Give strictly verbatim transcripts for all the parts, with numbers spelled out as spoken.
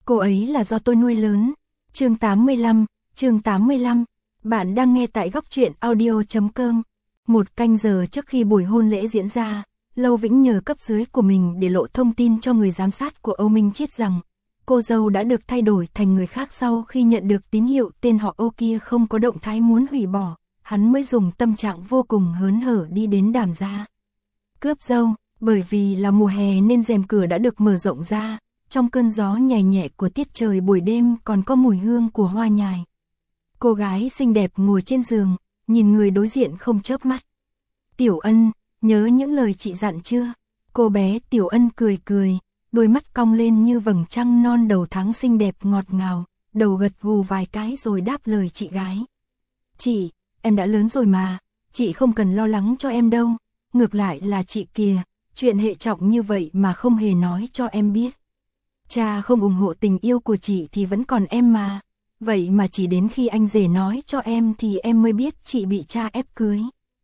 cô ấy là do tôi nuôi lớn. Chương tám mươi lăm, chương tám mươi lăm, bạn đang nghe tại góc truyện audio chấm com. Một canh giờ trước khi buổi hôn lễ diễn ra, Lâu Vĩnh nhờ cấp dưới của mình để lộ thông tin cho người giám sát của Âu Minh Chiết rằng cô dâu đã được thay đổi thành người khác sau khi nhận được tín hiệu tên họ Âu kia không có động thái muốn hủy bỏ, hắn mới dùng tâm trạng vô cùng hớn hở đi đến Đàm gia. Cướp dâu, bởi vì là mùa hè nên rèm cửa đã được mở rộng ra, trong cơn gió nhẹ nhẹ của tiết trời buổi đêm còn có mùi hương của hoa nhài. Cô gái xinh đẹp ngồi trên giường, nhìn người đối diện không chớp mắt. Tiểu Ân, nhớ những lời chị dặn chưa? Cô bé Tiểu Ân cười cười, đôi mắt cong lên như vầng trăng non đầu tháng xinh đẹp ngọt ngào, đầu gật gù vài cái rồi đáp lời chị gái. Chị, em đã lớn rồi mà, chị không cần lo lắng cho em đâu, ngược lại là chị kìa, chuyện hệ trọng như vậy mà không hề nói cho em biết. Cha không ủng hộ tình yêu của chị thì vẫn còn em mà, vậy mà chỉ đến khi anh rể nói cho em thì em mới biết chị bị cha ép cưới.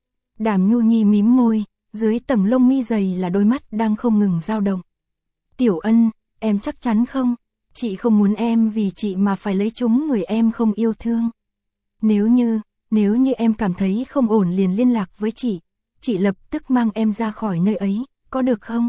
Đàm Nhu Nhi mím môi, dưới tầng lông mi dày là đôi mắt đang không ngừng dao động. Tiểu Ân, em chắc chắn không? Chị không muốn em vì chị mà phải lấy chúng người em không yêu thương. Nếu như, nếu như em cảm thấy không ổn liền liên lạc với chị, chị lập tức mang em ra khỏi nơi ấy, có được không?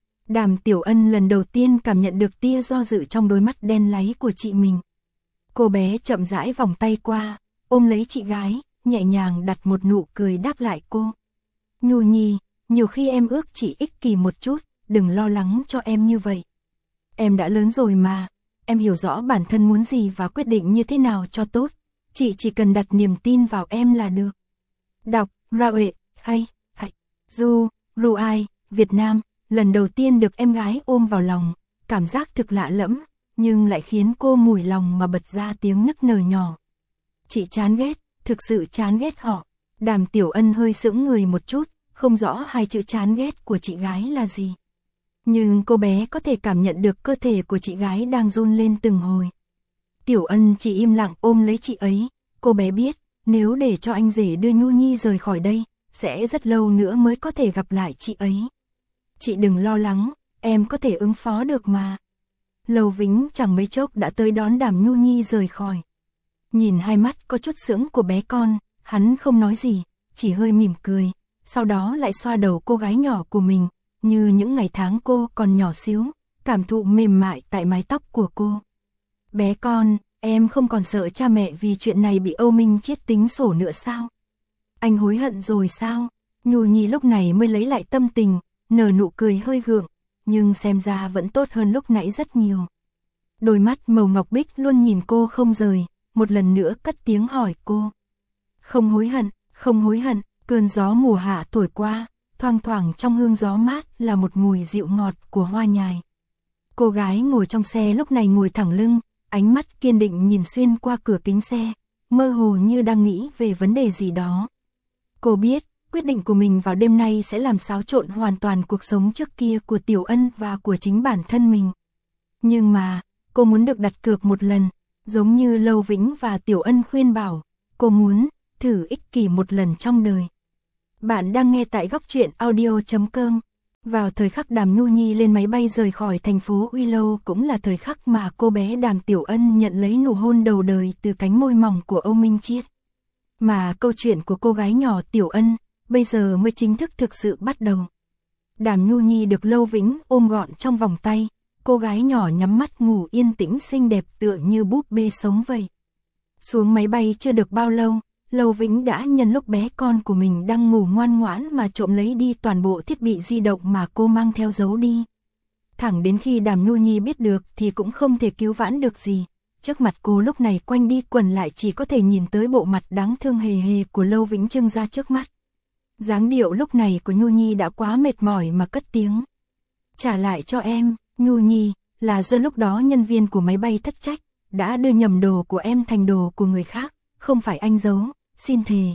Đàm Tiểu Ân lần đầu tiên cảm nhận được tia do dự trong đôi mắt đen láy của chị mình. Cô bé chậm rãi vòng tay qua, ôm lấy chị gái, nhẹ nhàng đặt một nụ cười đáp lại cô. Nhu Nhi, nhiều khi em ước chị ích kỷ một chút, đừng lo lắng cho em như vậy. Em đã lớn rồi mà, em hiểu rõ bản thân muốn gì và quyết định như thế nào cho tốt. Chị chỉ cần đặt niềm tin vào em là được. Đọc, Ra Uệ, hay, hay, Du, Ru Ai, Việt Nam, lần đầu tiên được em gái ôm vào lòng, cảm giác thực lạ lẫm, nhưng lại khiến cô mùi lòng mà bật ra tiếng nức nở nhỏ. Chị chán ghét, thực sự chán ghét họ. Đàm Tiểu Ân hơi sững người một chút, không rõ hai chữ chán ghét của chị gái là gì. Nhưng cô bé có thể cảm nhận được cơ thể của chị gái đang run lên từng hồi. Tiểu Ân chỉ im lặng ôm lấy chị ấy, cô bé biết, nếu để cho anh rể đưa Nhu Nhi rời khỏi đây, sẽ rất lâu nữa mới có thể gặp lại chị ấy. Chị đừng lo lắng, em có thể ứng phó được mà. Lâu Vĩnh chẳng mấy chốc đã tới đón Đàm Nhu Nhi rời khỏi. Nhìn hai mắt có chút sững của bé con, hắn không nói gì, chỉ hơi mỉm cười, sau đó lại xoa đầu cô gái nhỏ của mình, như những ngày tháng cô còn nhỏ xíu, cảm thụ mềm mại tại mái tóc của cô. Bé con, em không còn sợ cha mẹ vì chuyện này bị Âu Minh Chiết tính sổ nữa sao? Anh hối hận rồi sao? Nhu Nhi lúc này mới lấy lại tâm tình, nở nụ cười hơi gượng, nhưng xem ra vẫn tốt hơn lúc nãy rất nhiều. Đôi mắt màu ngọc bích luôn nhìn cô không rời, một lần nữa cất tiếng hỏi cô. Không hối hận, không hối hận, cơn gió mùa hạ thổi qua, thoang thoảng trong hương gió mát là một mùi dịu ngọt của hoa nhài. Cô gái ngồi trong xe lúc này ngồi thẳng lưng, ánh mắt kiên định nhìn xuyên qua cửa kính xe, mơ hồ như đang nghĩ về vấn đề gì đó. Cô biết, quyết định của mình vào đêm nay sẽ làm xáo trộn hoàn toàn cuộc sống trước kia của Tiểu Ân và của chính bản thân mình. Nhưng mà, cô muốn được đặt cược một lần, giống như Lâu Vĩnh và Tiểu Ân khuyên bảo, cô muốn thử ích kỷ một lần trong đời. Bạn đang nghe tại góc truyện audio chấm com. Vào thời khắc Đàm Nhu Nhi lên máy bay rời khỏi thành phố Uy Lâu cũng là thời khắc mà cô bé Đàm Tiểu Ân nhận lấy nụ hôn đầu đời từ cánh môi mỏng của Âu Minh Chiết. Mà câu chuyện của cô gái nhỏ Tiểu Ân bây giờ mới chính thức thực sự bắt đầu. Đàm Nhu Nhi được Lâu Vĩnh ôm gọn trong vòng tay, cô gái nhỏ nhắm mắt ngủ yên tĩnh xinh đẹp tựa như búp bê sống vậy. Xuống máy bay chưa được bao lâu, Lâu Vĩnh đã nhân lúc bé con của mình đang ngủ ngoan ngoãn mà trộm lấy đi toàn bộ thiết bị di động mà cô mang theo giấu đi. Thẳng đến khi Đàm Nhu Nhi biết được thì cũng không thể cứu vãn được gì. Trước mặt cô lúc này quanh đi quẩn lại chỉ có thể nhìn tới bộ mặt đáng thương hề hề của Lâu Vĩnh trưng ra trước mắt. Dáng điệu lúc này của Nhu Nhi đã quá mệt mỏi mà cất tiếng. Trả lại cho em, Nhu Nhi, là do lúc đó nhân viên của máy bay thất trách, đã đưa nhầm đồ của em thành đồ của người khác, không phải anh giấu, xin thề.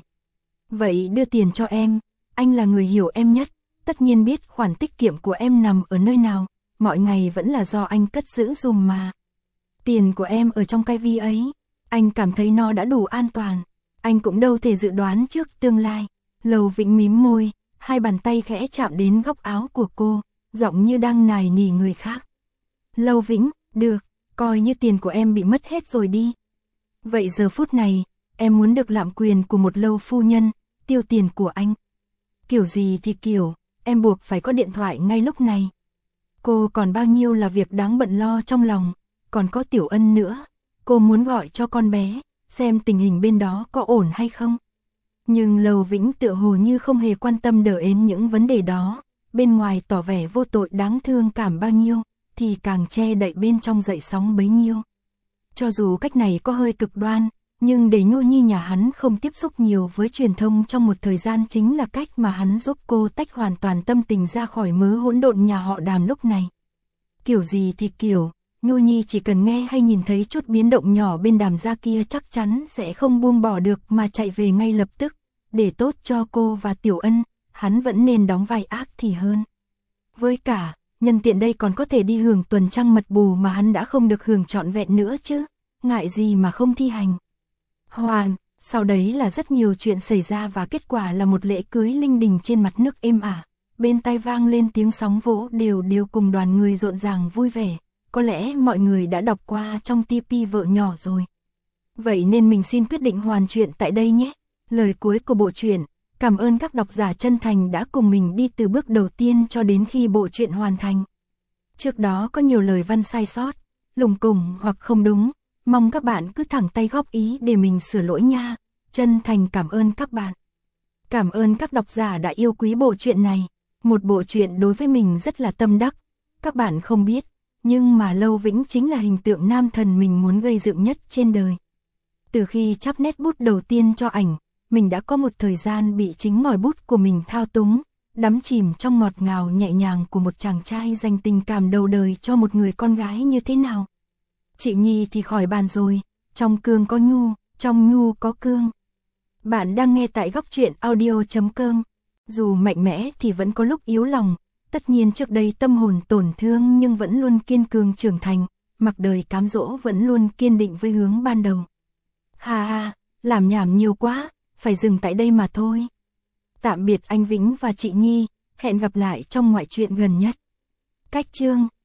Vậy đưa tiền cho em, anh là người hiểu em nhất, tất nhiên biết khoản tiết kiệm của em nằm ở nơi nào, mọi ngày vẫn là do anh cất giữ dùm mà. Tiền của em ở trong cái ví ấy, anh cảm thấy nó đã đủ an toàn, anh cũng đâu thể dự đoán trước tương lai. Lâu Vĩnh mím môi, hai bàn tay khẽ chạm đến góc áo của cô, giọng như đang nài nỉ người khác. Lâu Vĩnh, được, coi như tiền của em bị mất hết rồi đi. Vậy giờ phút này, em muốn được lạm quyền của một Lâu phu nhân, tiêu tiền của anh. Kiểu gì thì kiểu, em buộc phải có điện thoại ngay lúc này. Cô còn bao nhiêu là việc đáng bận lo trong lòng, còn có Tiểu Ân nữa. Cô muốn gọi cho con bé, xem tình hình bên đó có ổn hay không. Nhưng Lâu Vĩnh tựa hồ như không hề quan tâm đờ đến những vấn đề đó, bên ngoài tỏ vẻ vô tội đáng thương cảm bao nhiêu, thì càng che đậy bên trong dậy sóng bấy nhiêu. Cho dù cách này có hơi cực đoan, nhưng để Nhô Nhi nhà hắn không tiếp xúc nhiều với truyền thông trong một thời gian chính là cách mà hắn giúp cô tách hoàn toàn tâm tình ra khỏi mớ hỗn độn nhà họ Đàm lúc này. Kiểu gì thì kiểu, Nhô Nhi chỉ cần nghe hay nhìn thấy chút biến động nhỏ bên Đàm gia kia chắc chắn sẽ không buông bỏ được mà chạy về ngay lập tức. Để tốt cho cô và Tiểu Ân, hắn vẫn nên đóng vai ác thì hơn. Với cả, nhân tiện đây còn có thể đi hưởng tuần trăng mật bù mà hắn đã không được hưởng trọn vẹn nữa chứ, ngại gì mà không thi hành. Hoàn, sau đấy là rất nhiều chuyện xảy ra và kết quả là một lễ cưới linh đình trên mặt nước êm ả. Bên tai vang lên tiếng sóng vỗ đều đều cùng đoàn người rộn ràng vui vẻ. Có lẽ mọi người đã đọc qua trong ti pi Vợ Nhỏ rồi. Vậy nên mình xin quyết định hoàn chuyện tại đây nhé. Lời cuối của bộ truyện. Cảm ơn các độc giả chân thành đã cùng mình đi từ bước đầu tiên cho đến khi bộ truyện hoàn thành. Trước đó có nhiều lời văn sai sót, lùng cùng hoặc không đúng. Mong các bạn cứ thẳng tay góp ý để mình sửa lỗi nha. Chân thành cảm ơn các bạn. Cảm ơn các độc giả đã yêu quý bộ truyện này. Một bộ truyện đối với mình rất là tâm đắc. Các bạn không biết, nhưng mà Lâu Vĩnh chính là hình tượng nam thần mình muốn gây dựng nhất trên đời. Từ khi chắp nét bút đầu tiên cho ảnh, mình đã có một thời gian bị chính ngòi bút của mình thao túng, đắm chìm trong ngọt ngào nhẹ nhàng của một chàng trai dành tình cảm đầu đời cho một người con gái như thế nào. Chị Nhi thì khỏi bàn rồi, trong cương có nhu, trong nhu có cương. Bạn đang nghe tại góc truyện audio chấm com. Dù mạnh mẽ thì vẫn có lúc yếu lòng, tất nhiên trước đây tâm hồn tổn thương nhưng vẫn luôn kiên cường trưởng thành, mặc đời cám dỗ vẫn luôn kiên định với hướng ban đầu. Ha ha, làm nhảm nhiều quá, phải dừng tại đây mà thôi. Tạm biệt anh Vĩnh và chị Nhi, hẹn gặp lại trong ngoại truyện gần nhất. Cách chương